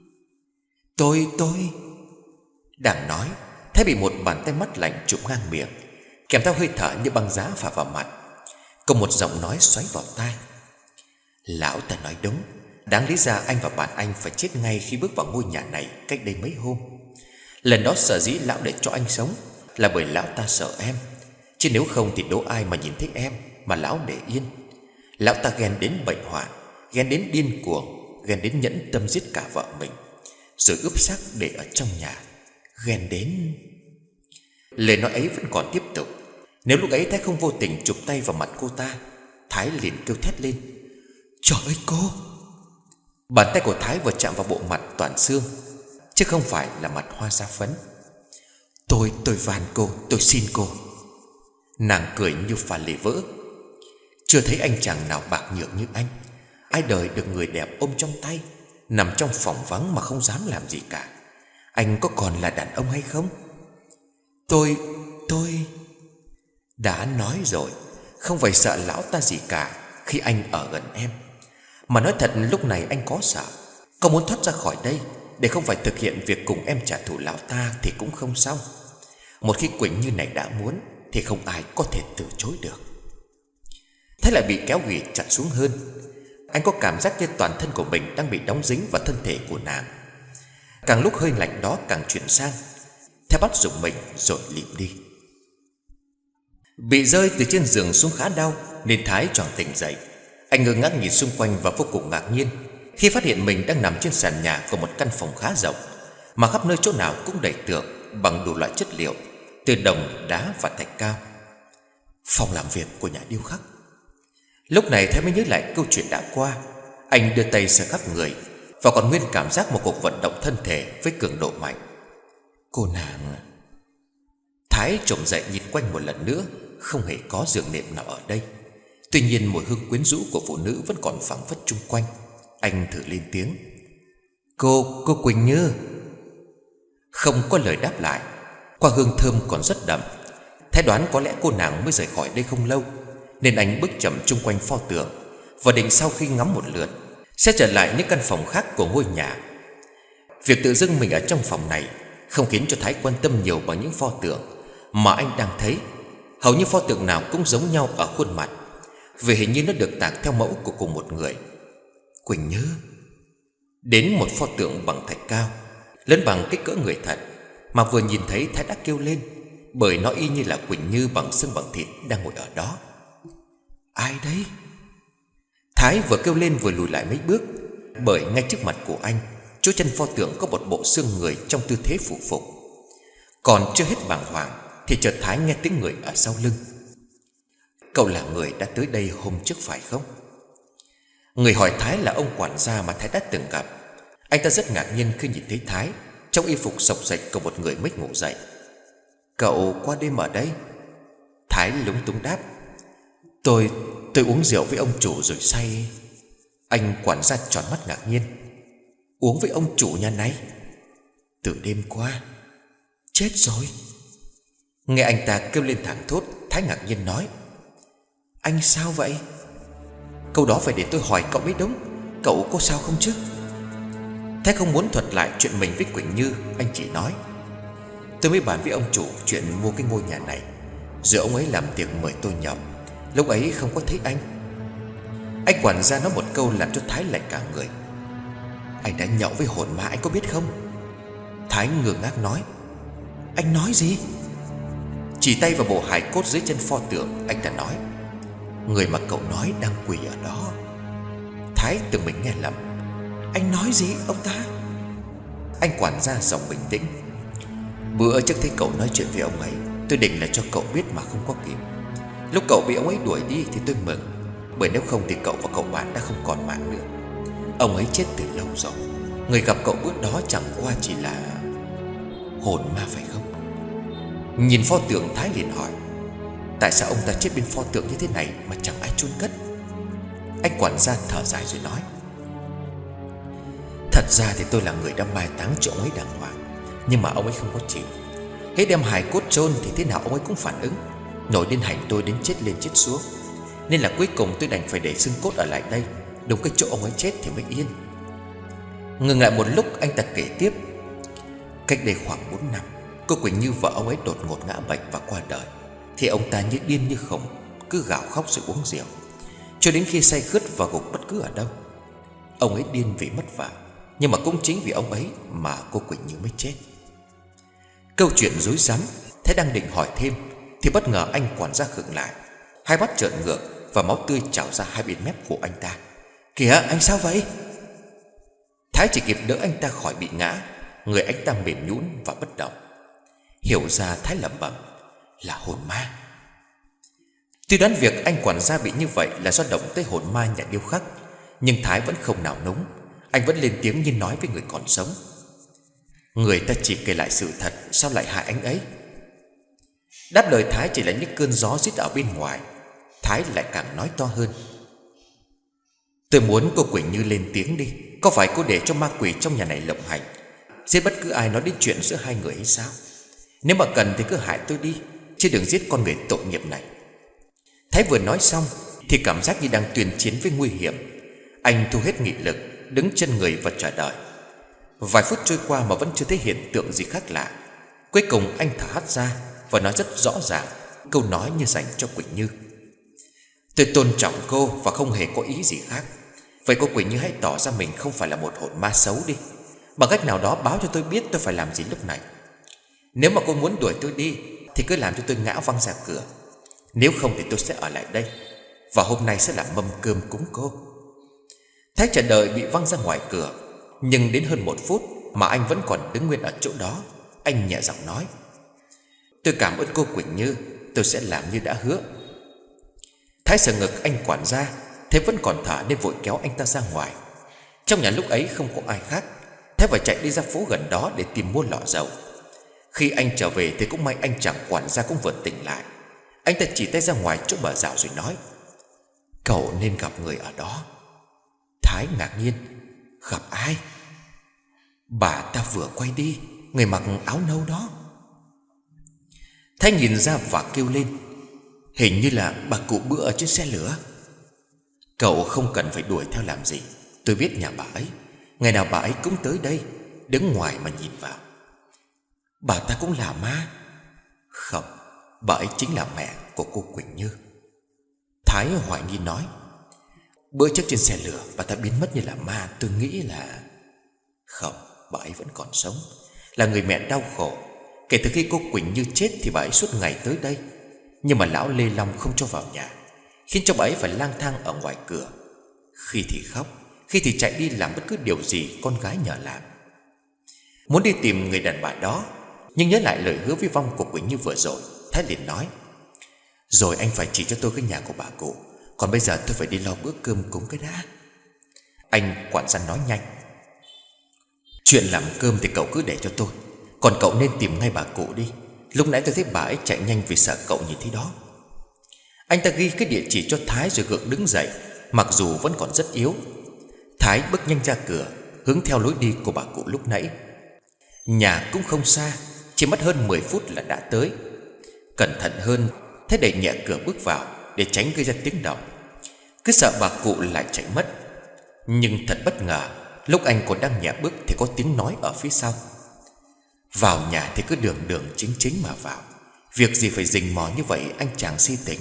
Tôi, tôi... Đang nói, Thái bị một bàn tay mắt lạnh chụp ngang miệng, kèm theo hơi thở như băng giá phả vào mặt. Có một giọng nói xoáy vào tai: Lão ta nói đúng. Đáng lý ra anh và bạn anh phải chết ngay khi bước vào ngôi nhà này cách đây mấy hôm. Lần đó sở dĩ lão để cho anh sống là bởi lão ta sợ em, chứ nếu không thì đố ai mà nhìn thấy em mà lão để yên. Lão ta ghen đến bệnh hoạn, ghen đến điên cuồng, ghen đến nhẫn tâm giết cả vợ mình, rồi ướp xác để ở trong nhà. Ghen đến... Lời nói ấy vẫn còn tiếp tục. Nếu lúc ấy Thái không vô tình chụp tay vào mặt cô ta, Thái liền kêu thét lên: "Trời ơi cô!" Bàn tay của Thái vừa chạm vào bộ mặt toàn xương, chứ không phải là mặt hoa da phấn. Tôi, tôi van cô, tôi xin cô." Nàng cười như phà lê vỡ. Chưa thấy anh chàng nào bạc nhược như anh. Ai đời được người đẹp ôm trong tay, nằm trong phòng vắng mà không dám làm gì cả. Anh có còn là đàn ông hay không? Tôi, tôi... Đã nói rồi, không phải sợ lão ta gì cả khi anh ở gần em. Mà nói thật, lúc này anh có sợ, có muốn thoát ra khỏi đây để không phải thực hiện việc cùng em trả thù lão ta thì cũng không xong. Một khi Quỳnh Như này đã muốn thì không ai có thể từ chối được. Thế lại bị kéo ghì chặt xuống hơn. Anh có cảm giác như toàn thân của mình đang bị đóng dính vào thân thể của nàng. Càng lúc hơi lạnh đó càng chuyển sang, theo bắt dùng mình rồi lịm đi. Bị rơi từ trên giường xuống khá đau nên Thái choàng tỉnh dậy. Anh ngơ ngác nhìn xung quanh và vô cùng ngạc nhiên khi phát hiện mình đang nằm trên sàn nhà của một căn phòng khá rộng, mà khắp nơi chỗ nào cũng đầy tượng bằng đủ loại chất liệu, từ đồng, đá và thạch cao. Phòng làm việc của nhà điêu khắc. Lúc này Thái mới nhớ lại câu chuyện đã qua. Anh đưa tay sờ khắp người và còn nguyên cảm giác một cuộc vận động thân thể với cường độ mạnh. Cô nàng... Thái trồm dậy nhìn quanh một lần nữa, không hề có giường nệm nào ở đây. Tuy nhiên mùi hương quyến rũ của phụ nữ vẫn còn phảng phất chung quanh. Anh thử lên tiếng: Cô, cô Quỳnh Như. Không có lời đáp lại. Qua hương thơm còn rất đậm, Thái đoán có lẽ cô nàng mới rời khỏi đây không lâu, nên anh bước chậm chung quanh pho tượng và định sau khi ngắm một lượt sẽ trở lại những căn phòng khác của ngôi nhà. Việc tự dưng mình ở trong phòng này không khiến cho Thái quan tâm nhiều bằng những pho tượng mà anh đang thấy. Hầu như pho tượng nào cũng giống nhau ở khuôn mặt, vì hình như nó được tạc theo mẫu của cùng một người. Quỳnh Như. Đến một pho tượng bằng thạch cao, lớn bằng kích cỡ người thật, mà vừa nhìn thấy Thái đã kêu lên, bởi nó y như là Quỳnh Như bằng xương bằng thịt đang ngồi ở đó. Ai đấy? Thái vừa kêu lên vừa lùi lại mấy bước, bởi ngay trước mặt của anh, chỗ chân pho tượng có một bộ xương người trong tư thế phủ phục. Còn chưa hết bàng hoàng thì chợt Thái nghe tiếng người ở sau lưng. Cậu là người đã tới đây hôm trước phải không? Người hỏi Thái là ông quản gia mà Thái đã từng gặp. Anh ta rất ngạc nhiên khi nhìn thấy Thái trong y phục xộc xệch của một người mới ngủ dậy. Cậu qua đêm ở đây? Thái lúng túng đáp: Tôi, tôi uống rượu với ông chủ rồi say. Anh quản gia tròn mắt ngạc nhiên: Uống với ông chủ nhà này? Từ đêm qua. Chết rồi. Nghe anh ta kêu lên thảng thốt, Thái ngạc nhiên nói: Anh sao vậy? Câu đó phải để tôi hỏi cậu mới đúng. Cậu có sao không chứ? Thái không muốn thuật lại chuyện mình với Quỳnh Như. Anh chỉ nói: Tôi mới bàn với ông chủ chuyện mua cái ngôi nhà này, rồi ông ấy làm tiệc mời tôi nhậu. Lúc ấy không có thấy anh. Anh quản gia nói một câu làm cho Thái lạnh cả người: Anh đã nhậu với hồn ma, anh có biết không? Thái ngơ ngác nói: Anh nói gì? Chỉ tay vào bộ hài cốt dưới chân pho tượng, anh ta nói: Người mà cậu nói đang quỳ ở đó. Thái tưởng mình nghe lầm. Anh nói gì ông ta? Anh quản gia giọng bình tĩnh: Bữa trước thấy cậu nói chuyện với ông ấy, tôi định là cho cậu biết mà không có kịp. Lúc cậu bị ông ấy đuổi đi thì tôi mừng, bởi nếu không thì cậu và cậu bạn đã không còn mạng nữa. Ông ấy chết từ lâu rồi. Người gặp cậu bữa đó chẳng qua chỉ là hồn ma phải không? Nhìn pho tượng, Thái liền hỏi: Tại sao ông ta chết bên pho tượng như thế này mà chẳng ai chôn cất? Anh quản gia thở dài rồi nói: Thật ra thì tôi là người đã mai táng cho ông ấy đàng hoàng, nhưng mà ông ấy không có chịu. Hết đem hài cốt chôn thì thế nào ông ấy cũng phản ứng, nổi điên hành tôi đến chết lên chết xuống. Nên là cuối cùng tôi đành phải để xương cốt ở lại đây, đúng cái chỗ ông ấy chết thì mới yên. Ngừng lại một lúc, anh ta kể tiếp: Cách đây khoảng bốn năm, cô Quỳnh Như vợ ông ấy đột ngột ngã bệnh và qua đời. Thì ông ta như điên như khùng, cứ gào khóc rồi uống rượu, cho đến khi say khướt và gục bất cứ ở đâu. Ông ấy điên vì mất vợ, nhưng mà cũng chính vì ông ấy mà cô Quỳnh Như mới chết. Câu chuyện rối rắm. Thái đang định hỏi thêm thì bất ngờ anh quản gia khựng lại, hai mắt trợn ngược và máu tươi trào ra hai bên mép của anh ta. Kìa, anh sao vậy? Thái chỉ kịp đỡ anh ta khỏi bị ngã. Người anh ta mềm nhũn và bất động. Hiểu ra Thái lẩm bẩm là hồn ma. Tuy đoán việc anh quản gia bị như vậy là do động tới hồn ma nhà điêu khắc, nhưng Thái vẫn không nào núng. Anh vẫn lên tiếng như nói với người còn sống. Người ta chỉ kể lại sự thật, sao lại hại anh ấy? Đáp lời Thái chỉ là những cơn gió rít ở bên ngoài. Thái lại càng nói to hơn. Tôi muốn cô Quỳnh Như lên tiếng đi. Có phải cô để cho ma quỷ trong nhà này lộng hành, giết bất cứ ai nói đến chuyện giữa hai người hay sao? Nếu mà cần thì cứ hại tôi đi, chứ đừng giết con người tội nghiệp này. Thái vừa nói xong thì cảm giác như đang tuyên chiến với nguy hiểm. Anh thu hết nghị lực, đứng chân người và chờ đợi. Vài phút trôi qua mà vẫn chưa thấy hiện tượng gì khác lạ. Cuối cùng anh thở hắt ra và nói rất rõ ràng, câu nói như dành cho Quỳnh Như. Tôi tôn trọng cô và không hề có ý gì khác. Vậy cô Quỳnh Như hãy tỏ ra mình không phải là một hồn ma xấu đi. Bằng cách nào đó báo cho tôi biết tôi phải làm gì lúc này. Nếu mà cô muốn đuổi tôi đi thì cứ làm cho tôi ngã văng ra cửa. Nếu không thì tôi sẽ ở lại đây, và hôm nay sẽ làm mâm cơm cúng cô. Thái chờ đợi bị văng ra ngoài cửa. Nhưng đến hơn một phút mà anh vẫn còn đứng nguyên ở chỗ đó. Anh nhẹ giọng nói: Tôi cảm ơn cô Quỳnh Như, tôi sẽ làm như đã hứa. Thái sờ ngực anh quản gia, thế vẫn còn thở nên vội kéo anh ta ra ngoài. Trong nhà lúc ấy không có ai khác. Thái phải chạy đi ra phố gần đó để tìm mua lọ dầu. Khi anh trở về thì cũng may anh chàng quản gia cũng vừa tỉnh lại. Anh ta chỉ tay ra ngoài chỗ bờ rào rồi nói: Cậu nên gặp người ở đó. Thái ngạc nhiên: Gặp ai? Bà ta vừa quay đi, người mặc áo nâu đó. Thái nhìn ra và kêu lên: Hình như là bà cụ bữa ở trên xe lửa. Cậu không cần phải đuổi theo làm gì. Tôi biết nhà bà ấy, ngày nào bà ấy cũng tới đây, đứng ngoài mà nhìn vào. Bà ta cũng là ma? Không, bà ấy chính là mẹ của cô Quỳnh Như. Thái hoài nghi nói: Bữa trước trên xe lửa bà ta biến mất như là ma. Tôi nghĩ là... Không, bà ấy vẫn còn sống, là người mẹ đau khổ. Kể từ khi cô Quỳnh Như chết thì bà ấy suốt ngày tới đây. Nhưng mà lão Lê Long không cho vào nhà, khiến cho bà ấy phải lang thang ở ngoài cửa. Khi thì khóc, khi thì chạy đi làm bất cứ điều gì con gái nhờ làm. Muốn đi tìm người đàn bà đó, nhưng nhớ lại lời hứa với vong của Quỳnh Như vừa rồi, Thái liền nói: Rồi anh phải chỉ cho tôi cái nhà của bà cụ, còn bây giờ tôi phải đi lo bữa cơm cúng cái đã. Anh quản gia nói nhanh: Chuyện làm cơm thì cậu cứ để cho tôi, còn cậu nên tìm ngay bà cụ đi. Lúc nãy tôi thấy bà ấy chạy nhanh vì sợ cậu nhìn thấy đó. Anh ta ghi cái địa chỉ cho Thái rồi gượng đứng dậy, mặc dù vẫn còn rất yếu. Thái bước nhanh ra cửa, hướng theo lối đi của bà cụ lúc nãy. Nhà cũng không xa, chỉ mất hơn mười phút là đã tới. Cẩn thận hơn, Thái đẩy nhẹ cửa bước vào để tránh gây ra tiếng động. Cứ sợ bà cụ lại chạy mất. Nhưng thật bất ngờ, lúc anh còn đang nhẹ bước thì có tiếng nói ở phía sau: Vào nhà thì cứ đường đường chính chính mà vào, việc gì phải rình mò như vậy anh chàng si tình.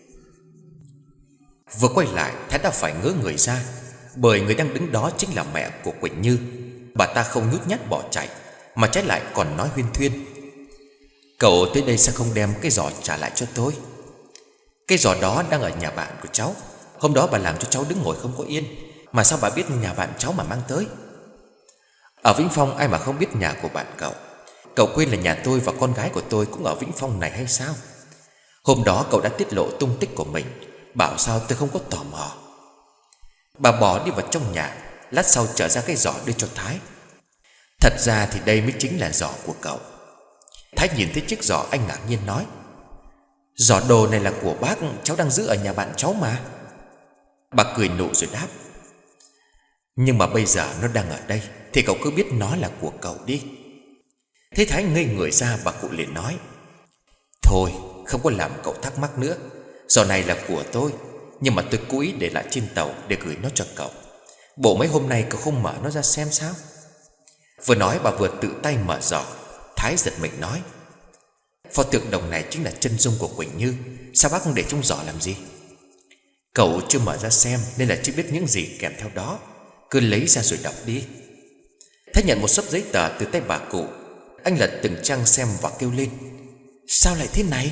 Vừa quay lại, Thái đã phải ngớ người ra, bởi người đang đứng đó chính là mẹ của Quỳnh Như. Bà ta không nhút nhát bỏ chạy, mà trái lại còn nói huyên thuyên: Cậu tới đây sao không đem cái giỏ trả lại cho tôi? Cái giỏ đó đang ở nhà bạn của cháu. Hôm đó bà làm cho cháu đứng ngồi không có yên, mà sao bà biết nhà bạn cháu mà mang tới? Ở Vĩnh Phong ai mà không biết nhà của bạn cậu. Cậu quên là nhà tôi và con gái của tôi cũng ở Vĩnh Phong này hay sao? Hôm đó cậu đã tiết lộ tung tích của mình, bảo sao tôi không có tò mò. Bà bỏ đi vào trong nhà, lát sau trở ra cái giỏ đưa cho Thái. Thật ra thì đây mới chính là giỏ của cậu. Thái nhìn thấy chiếc giỏ, anh ngạc nhiên nói: Giỏ đồ này là của bác, cháu đang giữ ở nhà bạn cháu mà. Bà cười nụ rồi đáp: Nhưng mà bây giờ nó đang ở đây thì cậu cứ biết nó là của cậu đi. Thế Thái ngây người ra, bà cụ liền nói: Thôi không có làm cậu thắc mắc nữa. Giỏ này là của tôi, nhưng mà tôi cố ý để lại trên tàu để gửi nó cho cậu. Bộ mấy hôm nay cậu không mở nó ra xem sao? Vừa nói bà vừa tự tay mở giỏ. Thái giật mình nói: Pho tượng đồng này chính là chân dung của Quỳnh Như, sao bác không để trong giỏ làm gì? Cậu chưa mở ra xem nên là chưa biết những gì kèm theo đó. Cứ lấy ra rồi đọc đi. Thái nhận một xấp giấy tờ từ tay bà cụ. Anh lật từng trang xem và kêu lên: Sao lại thế này?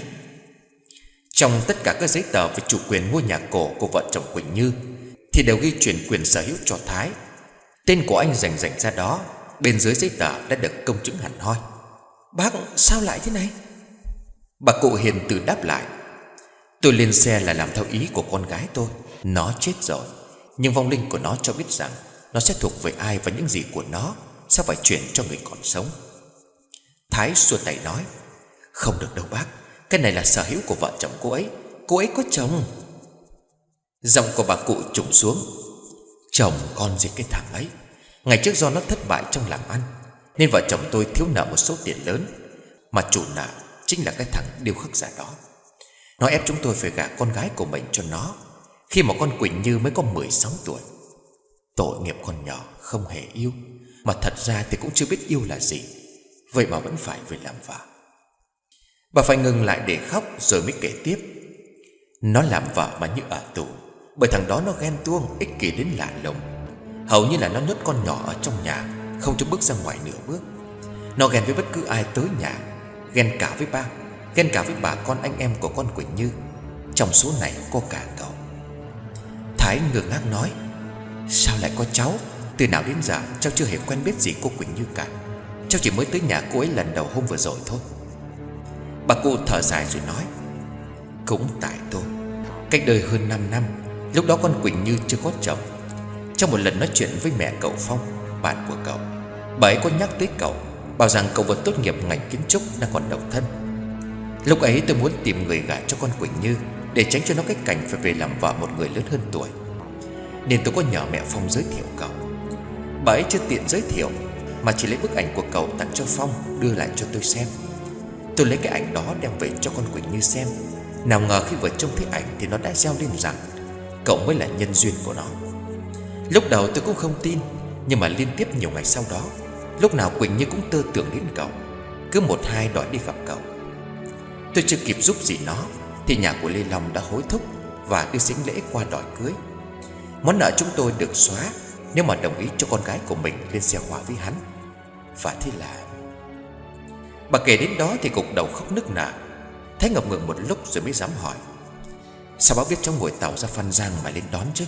Trong tất cả các giấy tờ về chủ quyền ngôi nhà cổ của vợ chồng Quỳnh Như thì đều ghi chuyển quyền sở hữu cho Thái. Tên của anh rành rành ra đó. Bên dưới giấy tờ đã được công chứng hẳn hoi. Bác sao lại thế này? Bà cụ hiền từ đáp lại: Tôi lên xe là làm theo ý của con gái tôi. Nó chết rồi, nhưng vong linh của nó cho biết rằng nó sẽ thuộc về ai và những gì của nó sẽ phải chuyển cho người còn sống. Thái xua tay nói: Không được đâu bác, cái này là sở hữu của vợ chồng cô ấy. Cô ấy có chồng. Giọng của bà cụ trùng xuống: Chồng con gì cái thằng ấy. Ngày trước do nó thất bại trong làm ăn nên vợ chồng tôi thiếu nợ một số tiền lớn, mà chủ nợ chính là cái thằng điêu khắc giả đó. Nó ép chúng tôi phải gả con gái của mình cho nó khi mà con Quỳnh Như mới có mười sáu tuổi. Tội nghiệp con nhỏ không hề yêu, mà thật ra thì cũng chưa biết yêu là gì, vậy mà vẫn phải về làm vợ. Bà phải ngừng lại để khóc rồi mới kể tiếp: Nó làm vợ mà như ở tù, bởi thằng đó nó ghen tuông, ích kỷ đến lạ lùng. Hầu như là nó nhốt con nhỏ ở trong nhà, không cho bước ra ngoài nửa bước. Nó ghen với bất cứ ai tới nhà, ghen cả với ba, ghen cả với bà con anh em của con Quỳnh Như. Trong số này có cả cậu. Thái ngơ ngác nói: Sao lại có cháu? Từ nào đến giờ cháu chưa hề quen biết gì cô Quỳnh Như cả. Cháu chỉ mới tới nhà cô ấy lần đầu hôm vừa rồi thôi. Bà cụ thở dài rồi nói: Cũng tại tôi. Cách đây hơn năm năm, lúc đó con Quỳnh Như chưa có chồng. Trong một lần nói chuyện với mẹ cậu Phong, bạn của cậu, bà ấy có nhắc tới cậu, bảo rằng cậu vừa tốt nghiệp ngành kiến trúc, đang còn độc thân. Lúc ấy tôi muốn tìm người gả cho con Quỳnh Như để tránh cho nó cái cảnh phải về làm vợ một người lớn hơn tuổi, nên tôi có nhờ mẹ Phong giới thiệu cậu. Bà ấy chưa tiện giới thiệu mà chỉ lấy bức ảnh của cậu tặng cho Phong, đưa lại cho tôi xem. Tôi lấy cái ảnh đó đem về cho con Quỳnh Như xem. Nào ngờ khi vừa trông thấy ảnh thì nó đã reo lên rằng cậu mới là nhân duyên của nó. Lúc đầu tôi cũng không tin, nhưng mà liên tiếp nhiều ngày sau đó, lúc nào Quỳnh Như cũng tơ tưởng đến cậu, cứ một hai đòi đi gặp cậu. Tôi chưa kịp giúp gì nó thì nhà của Lê Long đã hối thúc và đưa sính lễ qua đòi cưới. Món nợ chúng tôi được xóa nếu mà đồng ý cho con gái của mình lên xe hỏa với hắn. Và thế là... Bà kể đến đó thì gục đầu khóc nức nở. Thấy ngập ngừng một lúc rồi mới dám hỏi: Sao bác biết cháu ngồi tàu ra Phan Giang mà lên đón chứ?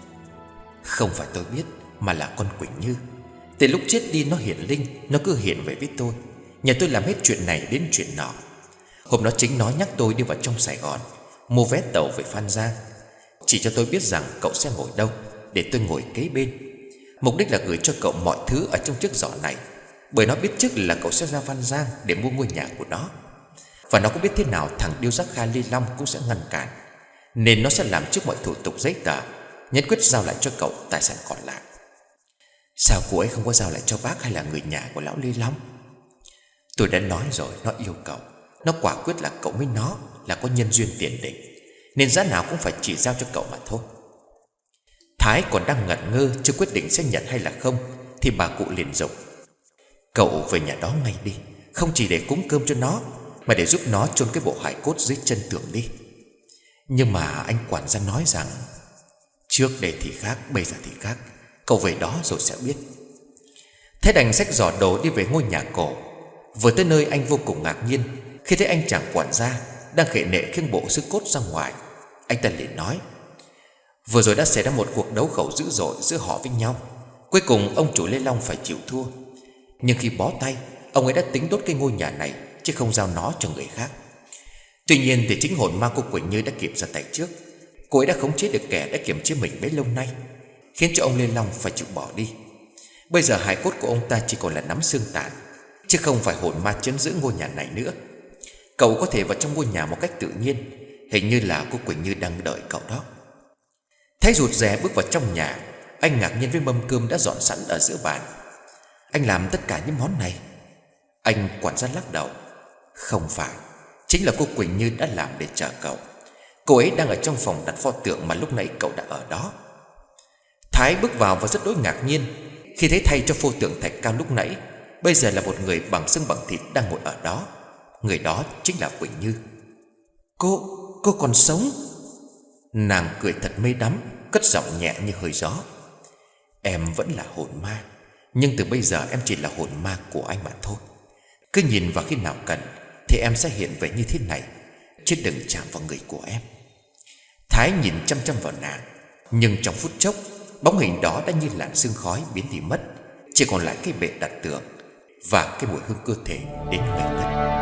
Không phải tôi biết, mà là con Quỳnh Như. Từ lúc chết đi nó hiện linh, nó cứ hiện về với tôi, nhờ tôi làm hết chuyện này đến chuyện nọ. Hôm đó chính nó nhắc tôi đi vào trong Sài Gòn mua vé tàu về Phan Giang, chỉ cho tôi biết rằng cậu sẽ ngồi đâu để tôi ngồi kế bên. Mục đích là gửi cho cậu mọi thứ ở trong chiếc giỏ này, bởi nó biết trước là cậu sẽ ra Phan Giang để mua ngôi nhà của nó. Và nó cũng biết thế nào thằng điêu giác Kha Lê Long cũng sẽ ngăn cản, nên nó sẽ làm trước mọi thủ tục giấy tờ, nhất quyết giao lại cho cậu tài sản còn lại. Sao cô ấy không có giao lại cho bác hay là người nhà của lão Lê Long? Tôi đã nói rồi, nó yêu cậu. Nó quả quyết là cậu với nó là có nhân duyên tiền định, nên giá nào cũng phải chỉ giao cho cậu mà thôi. Thái còn đang ngẩn ngơ chưa quyết định sẽ nhận hay là không thì bà cụ liền dục: Cậu về nhà đó ngay đi, không chỉ để cúng cơm cho nó mà để giúp nó chôn cái bộ hài cốt dưới chân tường đi. Nhưng mà anh quản gia nói rằng trước đây thì khác, bây giờ thì khác, cậu về đó rồi sẽ biết. Thế đành xách giỏ đồ đi về ngôi nhà cổ. Vừa tới nơi anh vô cùng ngạc nhiên khi thấy anh chàng quản gia đang khệ nệ khiêng bộ xương cốt ra ngoài. Anh ta liền nói: Vừa rồi đã xảy ra một cuộc đấu khẩu dữ dội giữa họ với nhau. Cuối cùng ông chủ Lê Long phải chịu thua, nhưng khi bó tay, ông ấy đã tính đốt cái ngôi nhà này chứ không giao nó cho người khác. Tuy nhiên thì chính hồn ma cô Quỳnh Như đã kịp ra tay trước. Cô ấy đã khống chế được kẻ đã kiềm chế mình bấy lâu nay, khiến cho ông Lê Long phải chịu bỏ đi. Bây giờ hài cốt của ông ta chỉ còn là nắm xương tàn, chứ không phải hồn ma trấn giữ ngôi nhà này nữa. Cậu có thể vào trong ngôi nhà một cách tự nhiên, hình như là cô Quỳnh Như đang đợi cậu đó. Thấy rụt rè bước vào trong nhà, anh ngạc nhiên với mâm cơm đã dọn sẵn ở giữa bàn. Anh làm tất cả những món này? Anh quản gia lắc đầu: Không phải, chính là cô Quỳnh Như đã làm để chờ cậu. Cô ấy đang ở trong phòng đặt pho tượng mà lúc nãy cậu đã ở đó. Thái bước vào và rất đối ngạc nhiên khi thấy thay cho pho tượng thạch cao lúc nãy, bây giờ là một người bằng xương bằng thịt đang ngồi ở đó. Người đó chính là Quỳnh Như. Cô, cô còn sống? Nàng cười thật mê đắm, cất giọng nhẹ như hơi gió: Em vẫn là hồn ma, nhưng từ bây giờ em chỉ là hồn ma của anh mà thôi. Cứ nhìn vào khi nào cần thì em sẽ hiện về như thế này, chứ đừng chạm vào người của em. Thái nhìn chăm chăm vào nàng, nhưng trong phút chốc, bóng hình đó đã như làn sương khói biến đi mất, chỉ còn lại cái bệ đặt tường và cái mùi hương cơ thể đến người thân.